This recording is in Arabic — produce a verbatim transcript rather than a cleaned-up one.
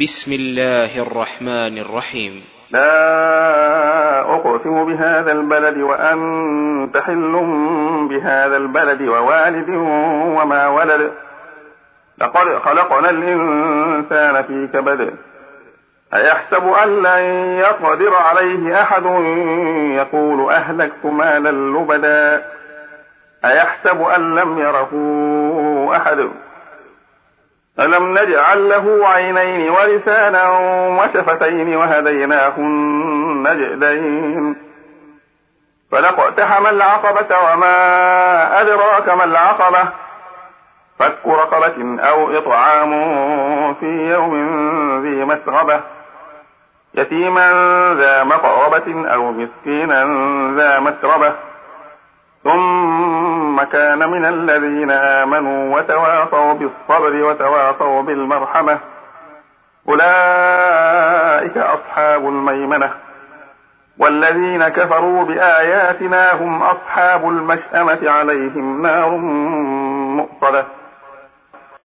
بسم الله الرحمن الرحيم. لا أقسم بهذا البلد وأنت حل بهذا البلد ووالد وما ولد لقد خلقنا الإنسان في كبد أيحسب أن لن يقدر عليه أحد يقول أهلكت مالا لبدا أيحسب أن لم يره أحد ألم نجعل له عينين ولسانا وشفتين وهديناه النجدين فلاقتحم العقبة وما أدراك ما العقبة فك رقبة أو إطعام في يوم ذي مسغبة يتيما ذا مقربة أو مسكينا ذا مسربة ثم كان من الذين آمنوا وتواصوا بالصبر وتواصوا بالمرحمة أولئك أصحاب الميمنة والذين كفروا بآياتنا هم أصحاب المشأمة عليهم نار مؤصدة